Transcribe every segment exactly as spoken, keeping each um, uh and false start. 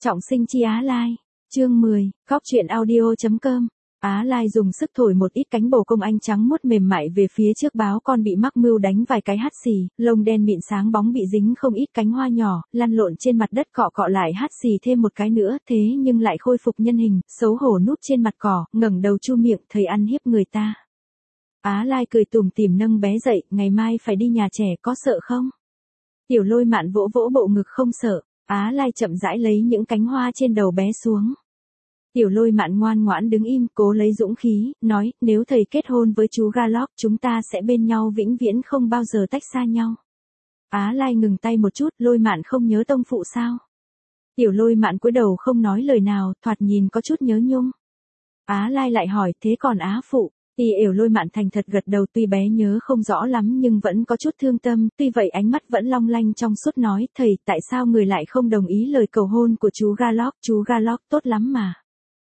Trọng sinh chi Á Lai. Chương mười, Cóc truyện audio chấm com. Á Lai dùng sức thổi một ít cánh bồ công anh trắng muốt mềm mại về phía trước báo con bị mắc mưu đánh vài cái hắt xì, lông đen mịn sáng bóng bị dính không ít cánh hoa nhỏ, lăn lộn trên mặt đất cọ cọ lại hắt xì thêm một cái nữa, thế nhưng lại khôi phục nhân hình, xấu hổ núp trên mặt cỏ, ngẩng đầu chu miệng, thấy ăn hiếp người ta. Á Lai cười tủm tỉm nâng bé dậy, ngày mai phải đi nhà trẻ có sợ không? Tiểu Lôi Mạn vỗ vỗ bộ ngực không sợ. Á Lai chậm rãi lấy những cánh hoa trên đầu bé xuống. Tiểu Lôi Mạn ngoan ngoãn đứng im, cố lấy dũng khí, nói, nếu thầy kết hôn với chú Garlock, chúng ta sẽ bên nhau vĩnh viễn không bao giờ tách xa nhau. Á Lai ngừng tay một chút, Lôi Mạn không nhớ tông phụ sao? Tiểu Lôi Mạn cúi đầu không nói lời nào, thoạt nhìn có chút nhớ nhung. Á Lai lại hỏi, thế còn Á phụ? Thì Yểu Lôi Mạn thành thật gật đầu, tuy bé nhớ không rõ lắm nhưng vẫn có chút thương tâm, tuy vậy ánh mắt vẫn long lanh trong suốt, nói, thầy, tại sao người lại không đồng ý lời cầu hôn của chú Garlock, chú Garlock tốt lắm mà.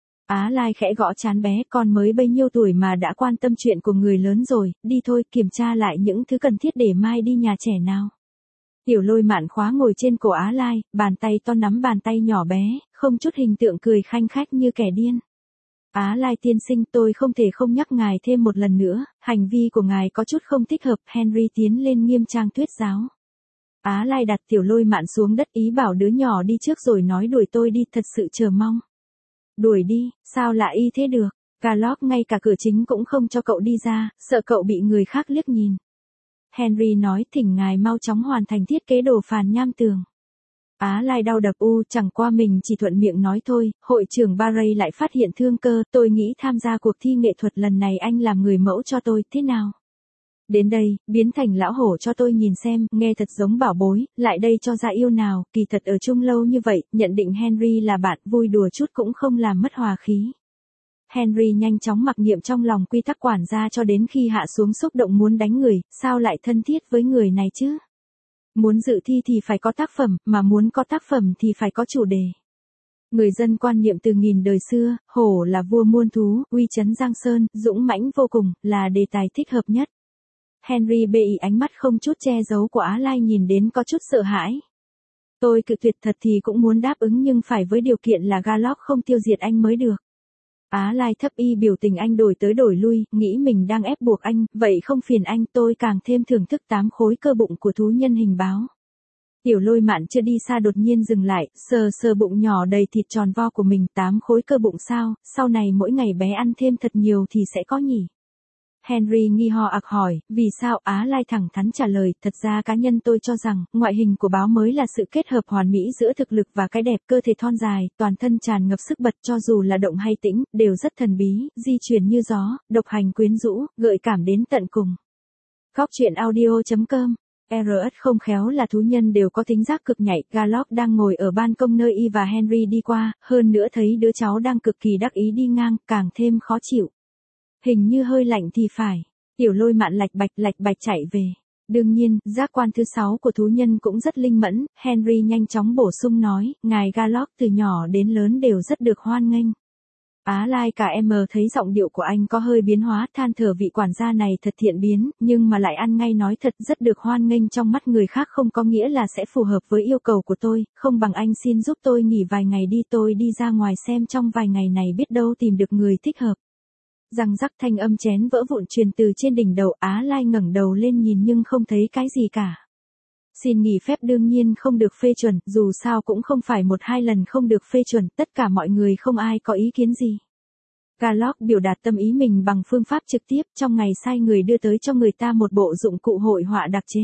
Á Lai khẽ gõ trán bé, con mới bấy nhiêu tuổi mà đã quan tâm chuyện của người lớn rồi, đi thôi, kiểm tra lại những thứ cần thiết để mai đi nhà trẻ nào. Tiểu Lôi Mạn khóa ngồi trên cổ Á Lai, bàn tay to nắm bàn tay nhỏ bé, không chút hình tượng cười khanh khách như kẻ điên. Á Lai tiên sinh, tôi không thể không nhắc ngài thêm một lần nữa, hành vi của ngài có chút không thích hợp. Henry tiến lên nghiêm trang thuyết giáo. Á Lai đặt Tiểu Lôi Mạn xuống đất, ý bảo đứa nhỏ đi trước rồi nói, đuổi tôi đi, thật sự chờ mong. Đuổi đi, sao lại y thế được, Garlock ngay cả cửa chính cũng không cho cậu đi ra, sợ cậu bị người khác liếc nhìn. Henry nói, thỉnh ngài mau chóng hoàn thành thiết kế đồ phàn nham tường. Á Lai đau đập u, chẳng qua mình chỉ thuận miệng nói thôi. Hội trưởng Barry lại phát hiện thương cơ, tôi nghĩ tham gia cuộc thi nghệ thuật lần này anh làm người mẫu cho tôi, thế nào? Đến đây, biến thành lão hổ cho tôi nhìn xem, nghe thật giống bảo bối, lại đây cho ra yêu nào, kỳ thật ở chung lâu như vậy, nhận định Henry là bạn, vui đùa chút cũng không làm mất hòa khí. Henry nhanh chóng mặc niệm trong lòng quy tắc quản gia cho đến khi hạ xuống xúc động muốn đánh người, sao lại thân thiết với người này chứ? Muốn dự thi thì phải có tác phẩm, mà muốn có tác phẩm thì phải có chủ đề. Người dân quan niệm từ nghìn đời xưa, hổ là vua muôn thú, uy chấn giang sơn, dũng mãnh vô cùng, là đề tài thích hợp nhất. Henry bị ánh mắt không chút che giấu của Á Lai nhìn đến có chút sợ hãi. Tôi cự tuyệt, thật thì cũng muốn đáp ứng nhưng phải với điều kiện là Garlock không tiêu diệt anh mới được. Á Lai thấp y biểu tình anh đổi tới đổi lui, nghĩ mình đang ép buộc anh, vậy không phiền anh, tôi càng thêm thưởng thức tám khối cơ bụng của thú nhân hình báo. Tiểu Lôi Mạn chưa đi xa đột nhiên dừng lại, sờ sờ bụng nhỏ đầy thịt tròn vo của mình, tám khối cơ bụng sao, sau này mỗi ngày bé ăn thêm thật nhiều thì sẽ có nhỉ? Henry nghi ho ạc hỏi, vì sao? Á Lai thẳng thắn trả lời, thật ra cá nhân tôi cho rằng, ngoại hình của báo mới là sự kết hợp hoàn mỹ giữa thực lực và cái đẹp, cơ thể thon dài, toàn thân tràn ngập sức bật, cho dù là động hay tĩnh, đều rất thần bí, di chuyển như gió, độc hành quyến rũ, gợi cảm đến tận cùng. Cóc truyện audio chấm com. rờ ét không khéo là thú nhân đều có tính giác cực nhạy, Garlock đang ngồi ở ban công nơi y và Henry đi qua, hơn nữa thấy đứa cháu đang cực kỳ đắc ý đi ngang, càng thêm khó chịu. Hình như hơi lạnh thì phải. Tiểu Lôi Mạn lạch bạch lạch bạch chạy về. Đương nhiên, giác quan thứ sáu của thú nhân cũng rất linh mẫn, Henry nhanh chóng bổ sung nói, ngài Garlock từ nhỏ đến lớn đều rất được hoan nghênh. Á Lai cả em thấy giọng điệu của anh có hơi biến hóa, than thở vị quản gia này thật thiện biến, nhưng mà lại ăn ngay nói thật, rất được hoan nghênh trong mắt người khác không có nghĩa là sẽ phù hợp với yêu cầu của tôi, không bằng anh xin giúp tôi nghỉ vài ngày đi, tôi đi ra ngoài xem trong vài ngày này biết đâu tìm được người thích hợp. Răng rắc thanh âm chén vỡ vụn truyền từ trên đỉnh đầu. Á Lai ngẩng đầu lên nhìn nhưng không thấy cái gì cả. Xin nghỉ phép đương nhiên không được phê chuẩn, dù sao cũng không phải một hai lần không được phê chuẩn, tất cả mọi người không ai có ý kiến gì. Garlock biểu đạt tâm ý mình bằng phương pháp trực tiếp, trong ngày sai người đưa tới cho người ta một bộ dụng cụ hội họa đặc chế.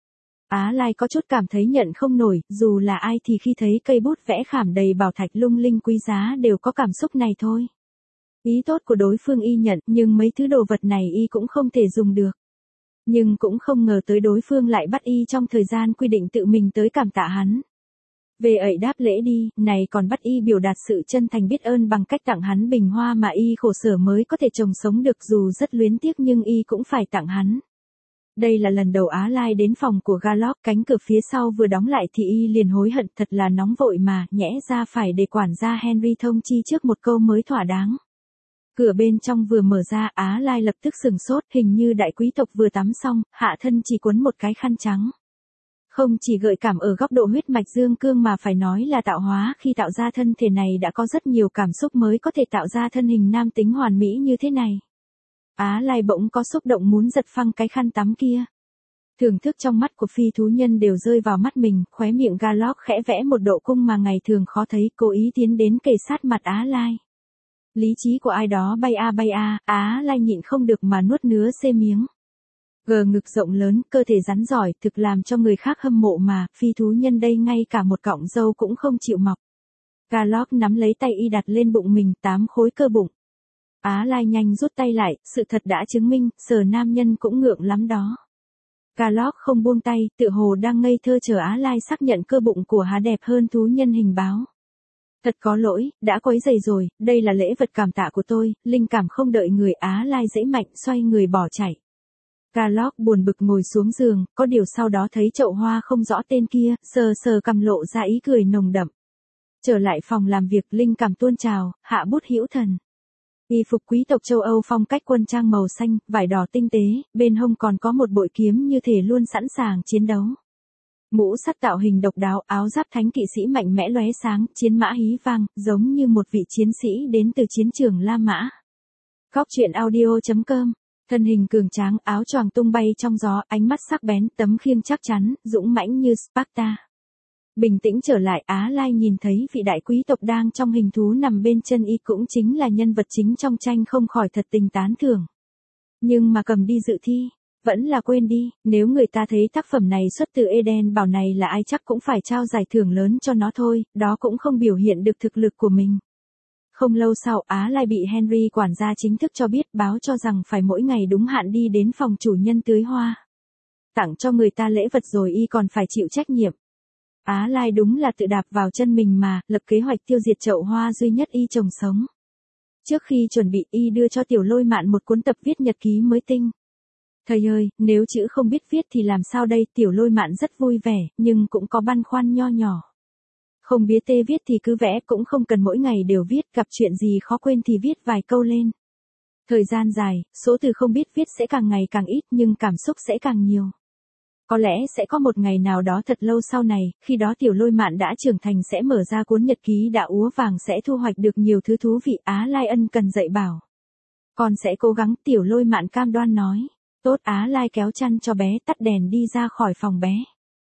Á Lai có chút cảm thấy nhận không nổi, dù là ai thì khi thấy cây bút vẽ khảm đầy bảo thạch lung linh quý giá đều có cảm xúc này thôi. Ý tốt của đối phương y nhận, nhưng mấy thứ đồ vật này y cũng không thể dùng được. Nhưng cũng không ngờ tới đối phương lại bắt y trong thời gian quy định tự mình tới cảm tạ hắn. Về ẩy đáp lễ đi, này còn bắt y biểu đạt sự chân thành biết ơn bằng cách tặng hắn bình hoa mà y khổ sở mới có thể trồng sống được, dù rất luyến tiếc nhưng y cũng phải tặng hắn. Đây là lần đầu Á Lai đến phòng của Garlock, cánh cửa phía sau vừa đóng lại thì y liền hối hận, thật là nóng vội mà, nhẽ ra phải để quản gia Henry thông chi trước một câu mới thỏa đáng. Cửa bên trong vừa mở ra, Á Lai lập tức sừng sốt, hình như đại quý tộc vừa tắm xong, hạ thân chỉ quấn một cái khăn trắng. Không chỉ gợi cảm ở góc độ huyết mạch dương cương mà phải nói là tạo hóa, khi tạo ra thân thể này đã có rất nhiều cảm xúc mới có thể tạo ra thân hình nam tính hoàn mỹ như thế này. Á Lai bỗng có xúc động muốn giật phăng cái khăn tắm kia. Thưởng thức trong mắt của phi thú nhân đều rơi vào mắt mình, khóe miệng Garlock khẽ vẽ một độ cung mà ngày thường khó thấy, cố ý tiến đến kề sát mặt Á Lai. Lý trí của ai đó bay a bay a, Á Lai nhịn không được mà nuốt nứa xê miếng. Gờ ngực rộng lớn, cơ thể rắn giỏi, thực làm cho người khác hâm mộ mà, phi thú nhân đây ngay cả một cọng râu cũng không chịu mọc. Garlock nắm lấy tay y đặt lên bụng mình, tám khối cơ bụng. Á Lai nhanh rút tay lại, sự thật đã chứng minh, sờ nam nhân cũng ngượng lắm đó. Garlock không buông tay, tự hồ đang ngây thơ chờ Á Lai xác nhận cơ bụng của hắn đẹp hơn thú nhân hình báo. Thật có lỗi, đã quấy rầy rồi, đây là lễ vật cảm tạ của tôi, linh cảm không đợi người. Á Lai dãy mạnh, xoay người bỏ chạy. Garlock buồn bực ngồi xuống giường, có điều sau đó thấy chậu hoa không rõ tên kia, sờ sờ cằm lộ ra ý cười nồng đậm. Trở lại phòng làm việc, linh cảm tuôn trào, hạ bút hữu thần. Y phục quý tộc châu Âu phong cách quân trang màu xanh, vải đỏ tinh tế, bên hông còn có một bội kiếm như thể luôn sẵn sàng chiến đấu. Mũ sắt tạo hình độc đáo, áo giáp thánh kỵ sĩ mạnh mẽ lóe sáng, chiến mã hí vang, giống như một vị chiến sĩ đến từ chiến trường La Mã. Góc truyện audio chấm com. Thân hình cường tráng, áo choàng tung bay trong gió, ánh mắt sắc bén, tấm khiêng chắc chắn, dũng mãnh như Sparta. Bình tĩnh trở lại, Á Lai nhìn thấy vị đại quý tộc đang trong hình thú nằm bên chân y cũng chính là nhân vật chính trong tranh, không khỏi thật tình tán thưởng. Nhưng mà cầm đi dự thi, vẫn là quên đi, nếu người ta thấy tác phẩm này xuất từ Eden bảo này là ai chắc cũng phải trao giải thưởng lớn cho nó thôi, đó cũng không biểu hiện được thực lực của mình. Không lâu sau, Á Lai bị Henry quản gia chính thức cho biết, báo cho rằng phải mỗi ngày đúng hạn đi đến phòng chủ nhân tưới hoa. Tặng cho người ta lễ vật rồi y còn phải chịu trách nhiệm. Á Lai đúng là tự đạp vào chân mình mà, lập kế hoạch tiêu diệt chậu hoa duy nhất y trồng sống. Trước khi chuẩn bị, y đưa cho Tiểu Lôi Mạn một cuốn tập viết nhật ký mới tinh. Thầy ơi, nếu chữ không biết viết thì làm sao đây? Tiểu Lôi Mạn rất vui vẻ, nhưng cũng có băn khoăn nho nhỏ. Không biết tê viết thì cứ vẽ, cũng không cần mỗi ngày đều viết, gặp chuyện gì khó quên thì viết vài câu lên. Thời gian dài, số từ không biết viết sẽ càng ngày càng ít nhưng cảm xúc sẽ càng nhiều. Có lẽ sẽ có một ngày nào đó thật lâu sau này, khi đó Tiểu Lôi Mạn đã trưởng thành sẽ mở ra cuốn nhật ký đã úa vàng, sẽ thu hoạch được nhiều thứ thú vị. Á Lai ân cần dạy bảo. Con sẽ cố gắng, Tiểu Lôi Mạn cam đoan nói. Tốt. Á Lai kéo chăn cho bé, tắt đèn đi ra khỏi phòng bé.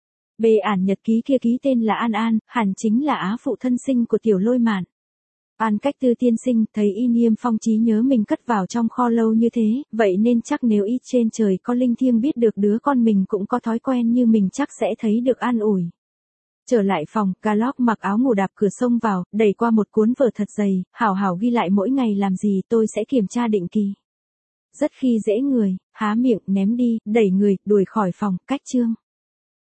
Bề ản nhật ký kia ký tên là An An, hẳn chính là á phụ thân sinh của Tiểu Lôi Mạn. An Cách Tư tiên sinh thấy y niêm phong trí nhớ mình cất vào trong kho lâu như thế, vậy nên chắc nếu y trên trời có linh thiêng biết được đứa con mình cũng có thói quen như mình chắc sẽ thấy được an ủi. Trở lại phòng, Garlock mặc áo ngủ đạp cửa xông vào, đẩy qua một cuốn vở thật dày, hảo hảo ghi lại mỗi ngày làm gì, tôi sẽ kiểm tra định kỳ. Rất khi dễ người, há miệng, ném đi, đẩy người, đuổi khỏi phòng, cách chương.